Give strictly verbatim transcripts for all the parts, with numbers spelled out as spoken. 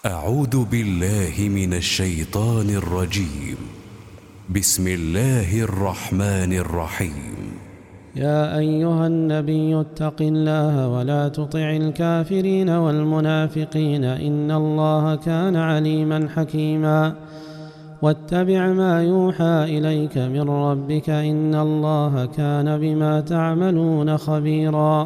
أعوذ بالله من الشيطان الرجيم. بسم الله الرحمن الرحيم. يا أيها النبي اتق الله ولا تطع الكافرين والمنافقين إن الله كان عليما حكيما. واتبع ما يوحى إليك من ربك إن الله كان بما تعملون خبيرا.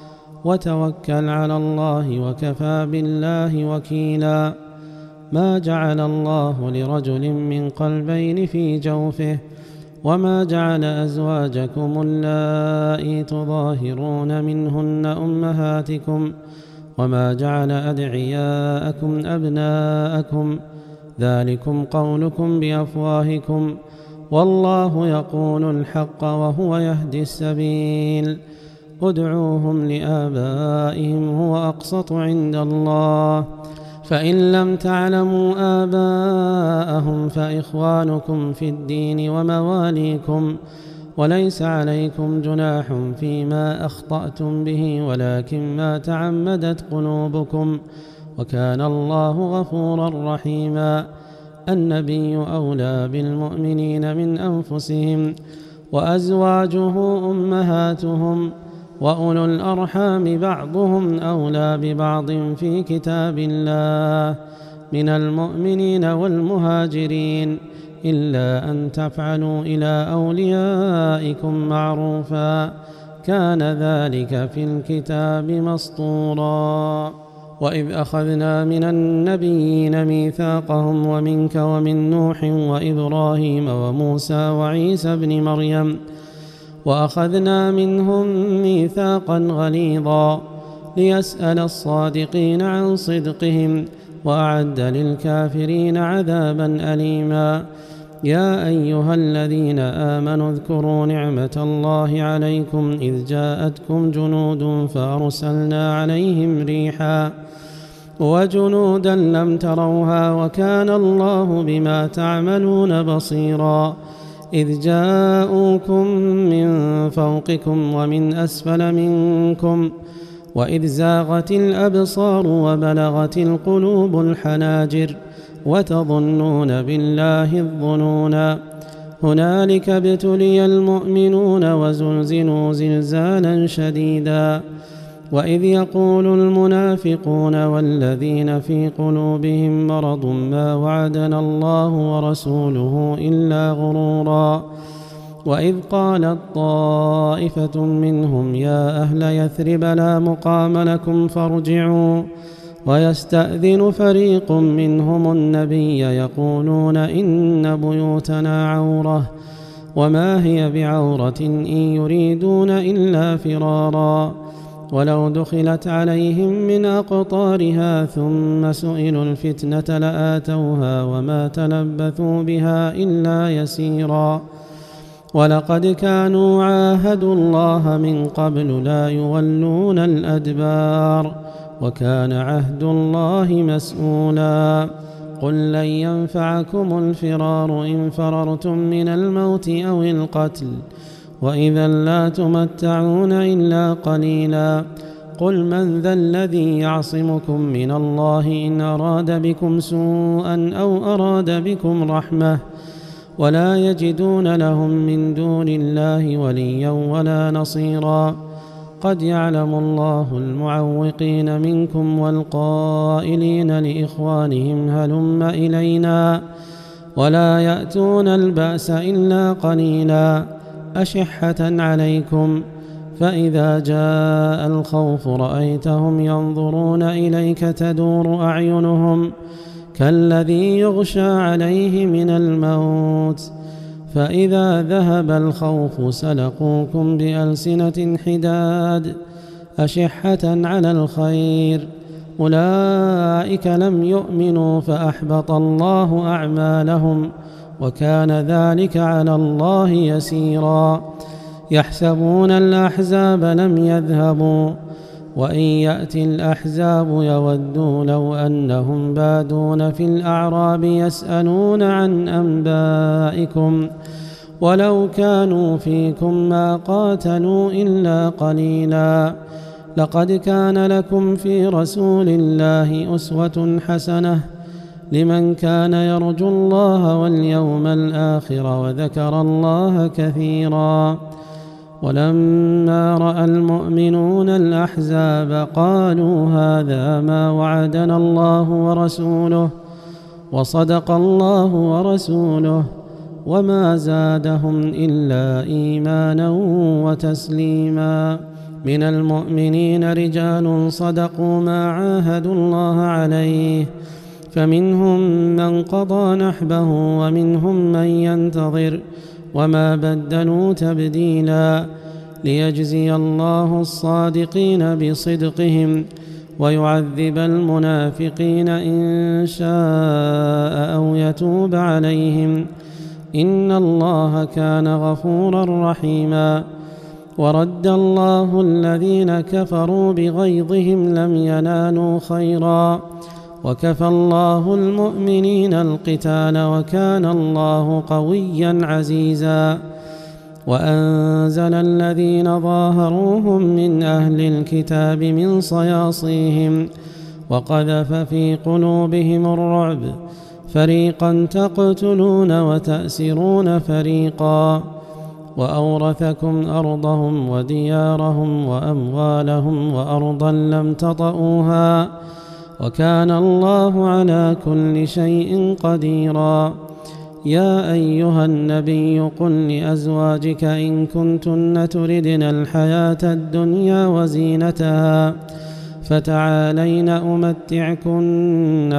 وتوكل على الله وكفى بالله وكيلا. ما جعل الله لرجل من قلبين في جوفه وما جعل أزواجكم اللائي تظاهرون منهن أمهاتكم وما جعل أدعياءكم أبناءكم ذلكم قولكم بأفواهكم والله يقول الحق وهو يهدي السبيل. ادعوهم لآبائهم هو أقسط عند الله فإن لم تعلموا آباءهم فإخوانكم في الدين ومواليكم وليس عليكم جناح فيما أخطأتم به ولكن ما تعمدت قلوبكم وكان الله غفورا رحيما. النبي أولى بالمؤمنين من أنفسهم وأزواجه أمهاتهم وأولو الأرحام بعضهم أولى ببعض في كتاب الله من المؤمنين والمهاجرين إلا أن تفعلوا إلى أوليائكم معروفا كان ذلك في الكتاب مسطورا. وإذ أخذنا من النبيين ميثاقهم ومنك ومن نوح وإبراهيم وموسى وعيسى ابن مريم وأخذنا منهم ميثاقا غليظا ليسأل الصادقين عن صدقهم وأعد للكافرين عذابا أليما. يا أيها الذين آمنوا اذكروا نعمة الله عليكم إذ جاءتكم جنود فأرسلنا عليهم ريحا وجنودا لم تروها وكان الله بما تعملون بصيرا. إذ جاءوكم من فوقكم ومن أسفل منكم وإذ زاغت الأبصار وبلغت القلوب الحناجر وتظنون بالله الظنونا. هنالك ابتلي المؤمنون وزلزلوا زلزالا شديدا. وإذ يقول المنافقون والذين في قلوبهم مرض ما وعدنا الله ورسوله إلا غرورا. وإذ قالت طائفة منهم يا أهل يثرب لا مقام لكم فارجعوا ويستأذن فريق منهم النبي يقولون إن بيوتنا عورة وما هي بعورة إن يريدون إلا فرارا. ولو دخلت عليهم من أقطارها ثم سئلوا الفتنة لآتوها وما تلبثوا بها إلا يسيرا. ولقد كانوا عاهدوا الله من قبل لا يولون الأدبار وكان عهد الله مسؤولا. قل لن ينفعكم الفرار إن فررتم من الموت أو القتل وإذا لا تمتعون إلا قليلا. قل من ذا الذي يعصمكم من الله إن أراد بكم سوءا أو أراد بكم رحمة ولا يجدون لهم من دون الله وليا ولا نصيرا. قد يعلم الله المعوقين منكم والقائلين لإخوانهم هلم إلينا ولا يأتون البأس إلا قليلا أشحة عليكم فإذا جاء الخوف رأيتهم ينظرون إليك تدور أعينهم كالذي يغشى عليه من الموت فإذا ذهب الخوف سلقوكم بألسنة حداد أشحة على الخير أولئك لم يؤمنوا فأحبط الله أعمالهم وكان ذلك على الله يسيرا. يحسبون الأحزاب لم يذهبوا وإن يأتي الأحزاب يودوا لو أنهم بادون في الأعراب يسألون عن أنبائكم ولو كانوا فيكم ما قاتلوا إلا قليلا لقد كان لكم في رسول الله أسوة حسنة لمن كان يرجو الله واليوم الآخر وذكر الله كثيرا. ولما رأى المؤمنون الأحزاب قالوا هذا ما وعدنا الله ورسوله وصدق الله ورسوله وما زادهم إلا إيمانا وتسليما. من المؤمنين رجال صدقوا ما عاهدوا الله عليه فمنهم من قضى نحبه ومنهم من ينتظر وما بدلوا تبديلا، ليجزي الله الصادقين بصدقهم ويعذب المنافقين إن شاء أو يتوب عليهم، إن الله كان غفورا رحيما. ورد الله الذين كفروا بغيظهم لم ينالوا خيرا وكفى الله المؤمنين القتال وكان الله قويا عزيزا. وأنزل الذين ظاهروهم من أهل الكتاب من صياصيهم وقذف في قلوبهم الرعب فريقا تقتلون وتأسرون فريقا، وأورثكم أرضهم وديارهم وأموالهم وأرضا لم تطئوها وكان الله على كل شيء قديرا. يا أيها النبي قل لأزواجك إن كنتن تردن الحياة الدنيا وزينتها فتعالين أمتعكن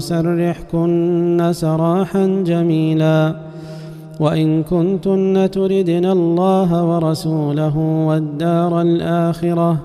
وأسرحكن سراحا جميلا، وإن كنتن تردن الله ورسوله والدار الآخرة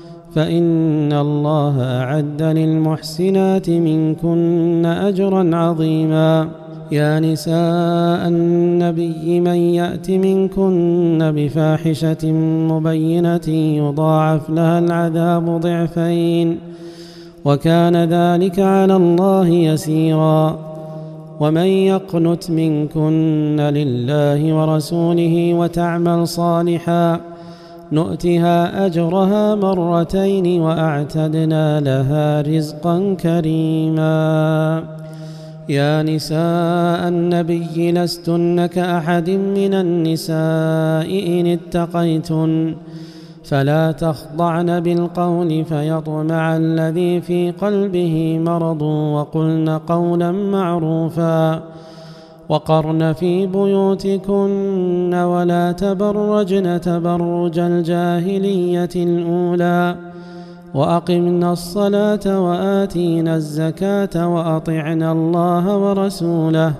فإن الله أعد للمحسنات منكن أجرا عظيما. يا نساء النبي من يأت منكن بفاحشة مبينة يضاعف لها العذاب ضعفين وكان ذلك على الله يسيرا. ومن يقنت منكن لله ورسوله وتعمل صالحا نؤتها أجرها مرتين وأعتدنا لها رزقا كريما. يا نساء النبي لستن كأحد من النساء إن اتقيتن فلا تخضعن بالقول فيطمع الذي في قلبه مرض وقلن قولا معروفا وقرن في بيوتكن ولا تبرجن تبرج الجاهلية الأولى وأقمنا الصلاة وآتينا الزكاة وأطعنا الله ورسوله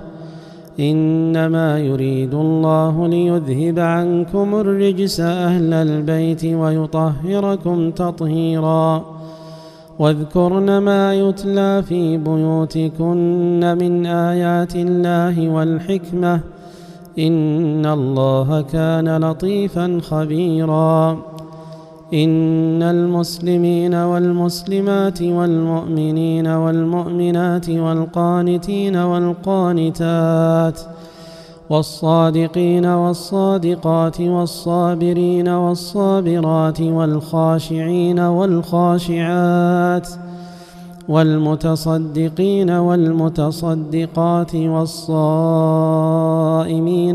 إنما يريد الله ليذهب عنكم الرجس أهل البيت ويطهركم تطهيرا. واذكرن ما يتلى في بيوتكن من آيات الله والحكمة إن الله كان لطيفا خبيرا. إن المسلمين والمسلمات والمؤمنين والمؤمنات والقانتين والقانتات والصادقين والصادقات والصابرين والصابرات والخاشعين والخاشعات والمتصدقين والمتصدقات والصائمين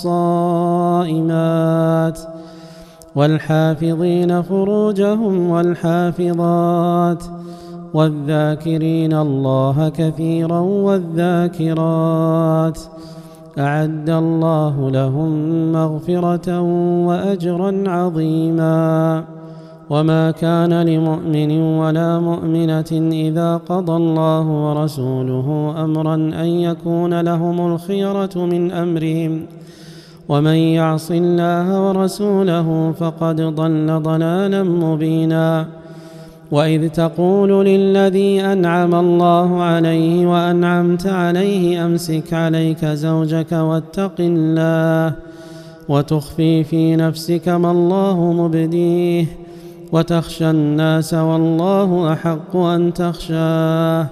والصائمات والحافظين فروجهم والحافظات والذاكرين الله كثيرا والذاكرات أعد الله لهم مغفرة وأجرا عظيما. وما كان لمؤمن ولا مؤمنة إذا قضى الله ورسوله أمرا أن يكون لهم الخيرة من أمرهم ومن يعص الله ورسوله فقد ضل ضلالا مبينا. وإذ تقول للذي أنعم الله عليه وأنعمت عليه أمسك عليك زوجك واتق الله وتخفي في نفسك ما الله مبديه وتخشى الناس والله أحق أن تخشاه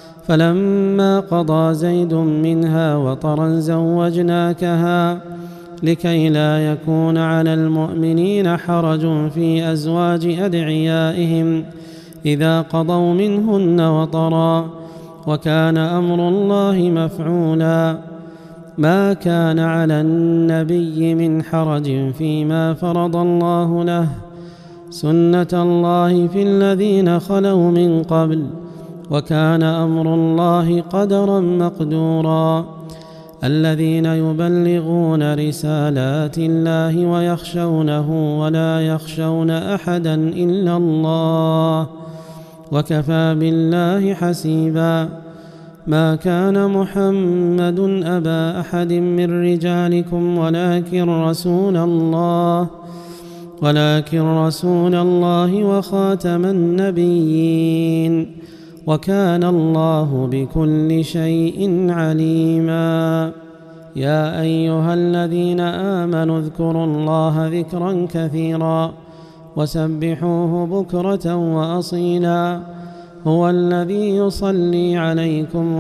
فلما قضى زيد منها وطرا زوجناكها لكي لا يكون على المؤمنين حرج في أزواج أدعيائهم إذا قضوا منهن وطرا، وكان أمر الله مفعولا. ما كان على النبي من حرج فيما فرض الله له، سنة الله في الذين خلوا من قبل، وكان أمر الله قدرا مقدورا. الذين يبلغون رسالات الله ويخشونه ولا يخشون أحدا إلا الله، وكفى بالله حسيبا. ما كان محمد أبا أحد من رجالكم ولكن رسول الله ولكن رسول الله وخاتم النبيين، وكان الله بكل شيء عليما. يا أيها الذين آمنوا اذكروا الله ذكرا كثيرا وسبحوه بكرة وأصيلا. هو الذي يصلي عليكم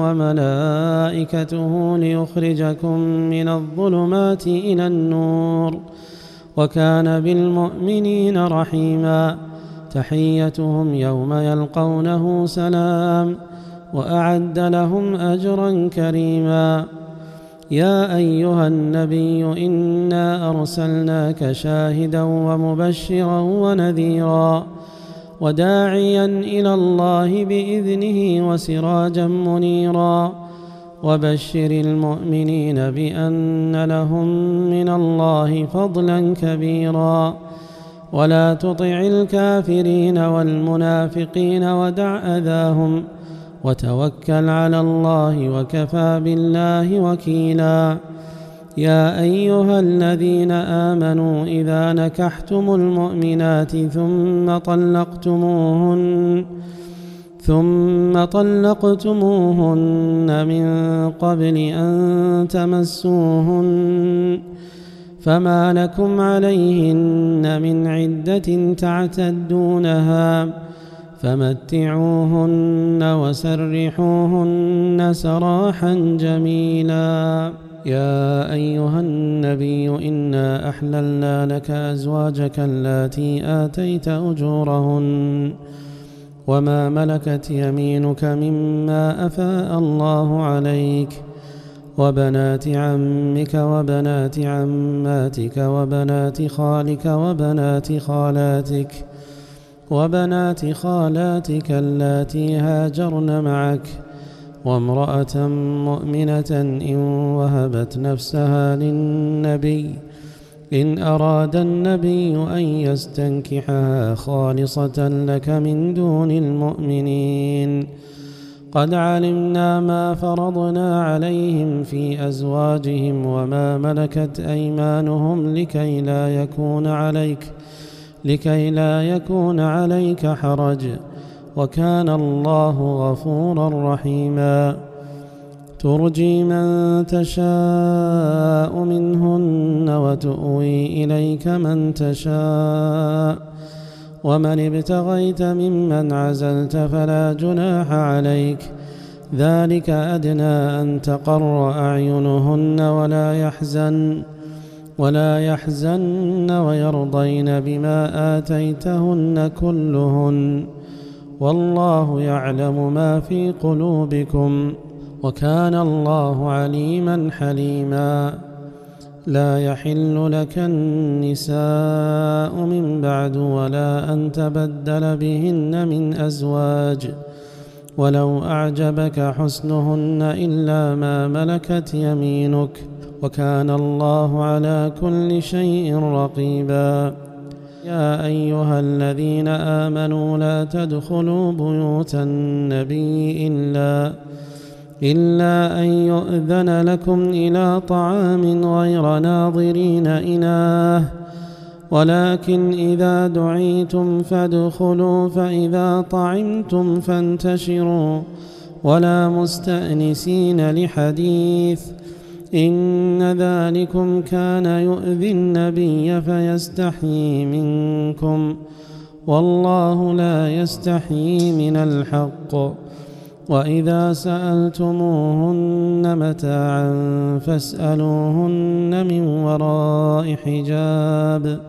وملائكته ليخرجكم من الظلمات إلى النور، وكان بالمؤمنين رحيما. تحيتهم يوم يلقونه سلام، وأعد لهم أجرا كريما. يا أيها النبي إنا أرسلناك شاهدا ومبشرا ونذيرا وداعيا إلى الله بإذنه وسراجا منيرا، وبشر المؤمنين بأن لهم من الله فضلا كبيرا. ولا تطع الكافرين والمنافقين ودع أذاهم وتوكل على الله وكفى بالله وكيلا. يا أيها الذين آمنوا إذا نكحتم المؤمنات ثم طلقتموهن ثم طلقتموهن من قبل أن تمسوهن فما لكم عليهن من عدة تعتدونها، فمتعوهن وسرحوهن سراحا جميلا. يا أيها النبي إنا أحللنا لك أزواجك اللاتي آتيت أجورهن وما ملكت يمينك مما أفاء الله عليك، وبنات عمك وبنات عماتك وبنات خالك وبنات خالاتك وبنات خالاتك اللاتي هاجرن معك، وامرأة مؤمنة إن وهبت نفسها للنبي إن أراد النبي أن يستنكحها خالصة لك من دون المؤمنين. قد علمنا ما فرضنا عليهم في أزواجهم وما ملكت أيمانهم لكي لا يكون عليك لكي لا يكون عليك حرج، وكان الله غفورا رحيما. ترجي من تشاء منهن وتؤوي إليك من تشاء، ومن ابتغيت ممن عزلت فلا جناح عليك، ذلك أدنى أن تقر أعينهن ولا يحزن ولا يحزن ويرضين بما آتيتهن كلهن، والله يعلم ما في قلوبكم، وكان الله عليما حليما. لا يحل لك النساء من بعد ولا أن تبدل بهن من أزواج، ولو أعجبك حسنهن إلا ما ملكت يمينك، وكان الله على كل شيء رقيبا. يا أيها الذين آمنوا لا تدخلوا بيوت النبي إلا إلا أن يؤذن لكم إلى طعام غير ناظرين إناه، ولكن إذا دعيتم فادخلوا، فإذا طعمتم فانتشروا ولا مستأنسين لحديث، إن ذلكم كان يؤذي النبي فيستحيي منكم، والله لا يستحيي من الحق. وإذا سألتموهن متاعا فاسألوهن من وراء حجاب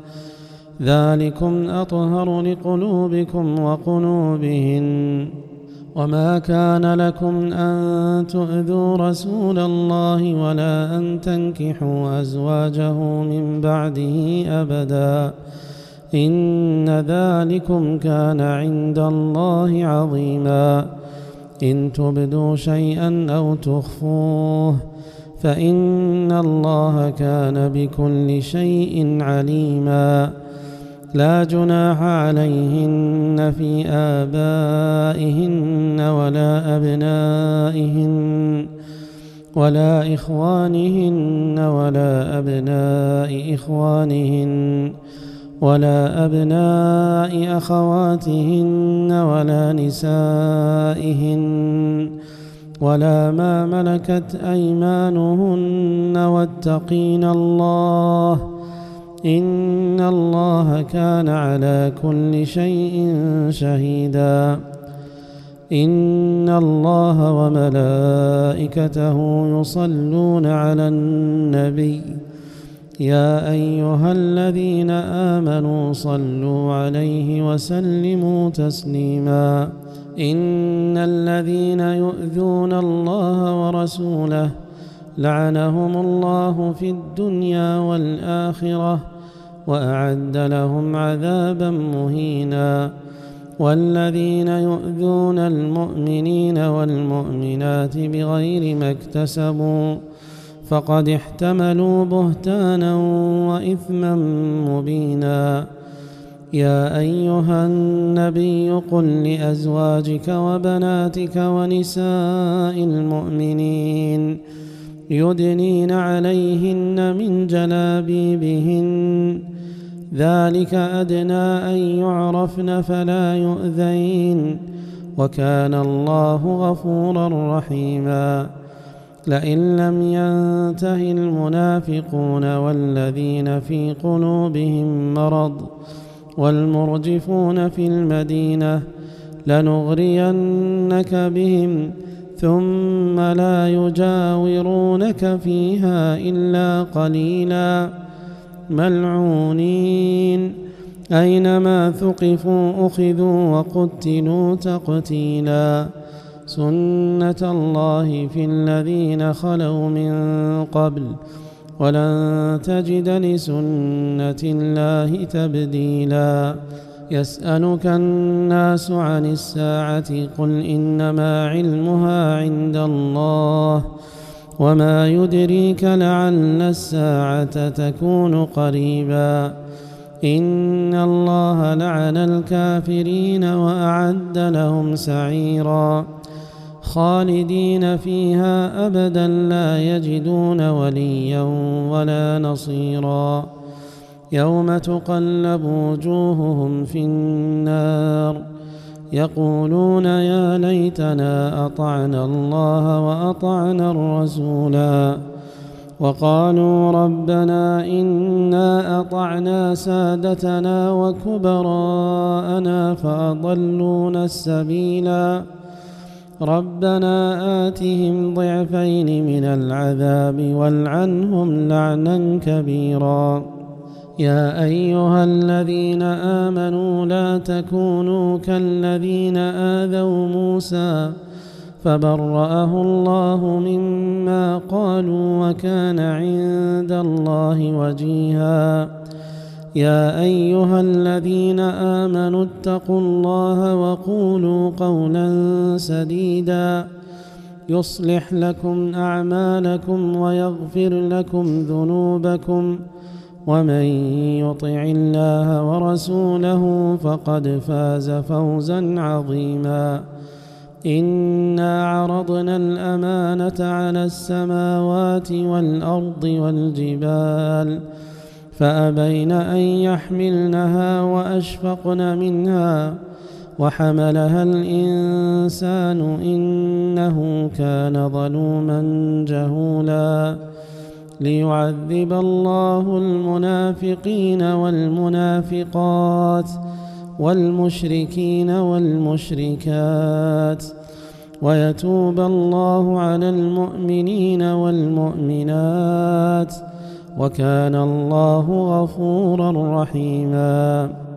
ذلكم أطهر لقلوبكم وقلوبهن وما كان لكم أن تؤذوا رسول الله ولا أن تنكحوا أزواجه من بعده أبدا إن ذلكم كان عند الله عظيما إن تبدوا شيئا أو تخفوه فإن الله كان بكل شيء عليما لا جناح عليهن في آبائهن ولا أبنائهن ولا إخوانهن ولا أبناء إخوانهن ولا أبناء أخواتهن ولا نسائهن ولا ما ملكت أيمانهن واتقين الله إن الله كان على كل شيء شهيدا إن الله وملائكته يصلون على النبي يا أيها الذين آمنوا صلوا عليه وسلموا تسليما إن الذين يؤذون الله ورسوله لعنهم الله في الدنيا والآخرة وأعد لهم عذابا مهينا والذين يؤذون المؤمنين والمؤمنات بغير ما اكتسبوا فقد احتملوا بهتانا وإثما مبينا يا أيها النبي قل لأزواجك وبناتك ونساء المؤمنين يدنين عليهن من جلابيبهن ذلك أدنى أن يعرفن فلا يؤذين وكان الله غفورا رحيما لئن لم ينته المنافقون والذين في قلوبهم مرض والمرجفون في المدينة لنغرينك بهم ثم لا يجاورونك فيها إلا قليلا ملعونين أينما ثقفوا أخذوا وقتلوا تقتيلا سنة الله في الذين خلوا من قبل ولن تجد لسنة الله تبديلا يسألك الناس عن الساعة قل إنما علمها عند الله وما يدريك لعل الساعة تكون قريبا إن الله لعن الكافرين وأعد لهم سعيرا خالدين فيها أبدا لا يجدون وليا ولا نصيرا يوم تقلب وجوههم في النار يقولون يا ليتنا أطعنا الله وأطعنا الرسولا وقالوا ربنا إنا أطعنا سادتنا وكبراءنا فأضلونا السبيلا ربنا آتهم ضعفين من العذاب والعنهم لعنا كبيرا يا أيها الذين آمنوا لا تكونوا كالذين آذوا موسى فبرأه الله مما قالوا وكان عند الله وجيها يا أيها الذين آمنوا اتقوا الله وقولوا قولا سديدا يصلح لكم أعمالكم ويغفر لكم ذنوبكم ومن يطع الله ورسوله فقد فاز فوزا عظيما إنا عرضنا الأمانة على السماوات والأرض والجبال فأبين أن يحملنها وأشفقن منها وحملها الإنسان إنه كان ظلوما جهولا ليعذب الله المنافقين والمنافقات والمشركين والمشركات ويتوب الله على المؤمنين والمؤمنات، وكان الله غفورا رحيما.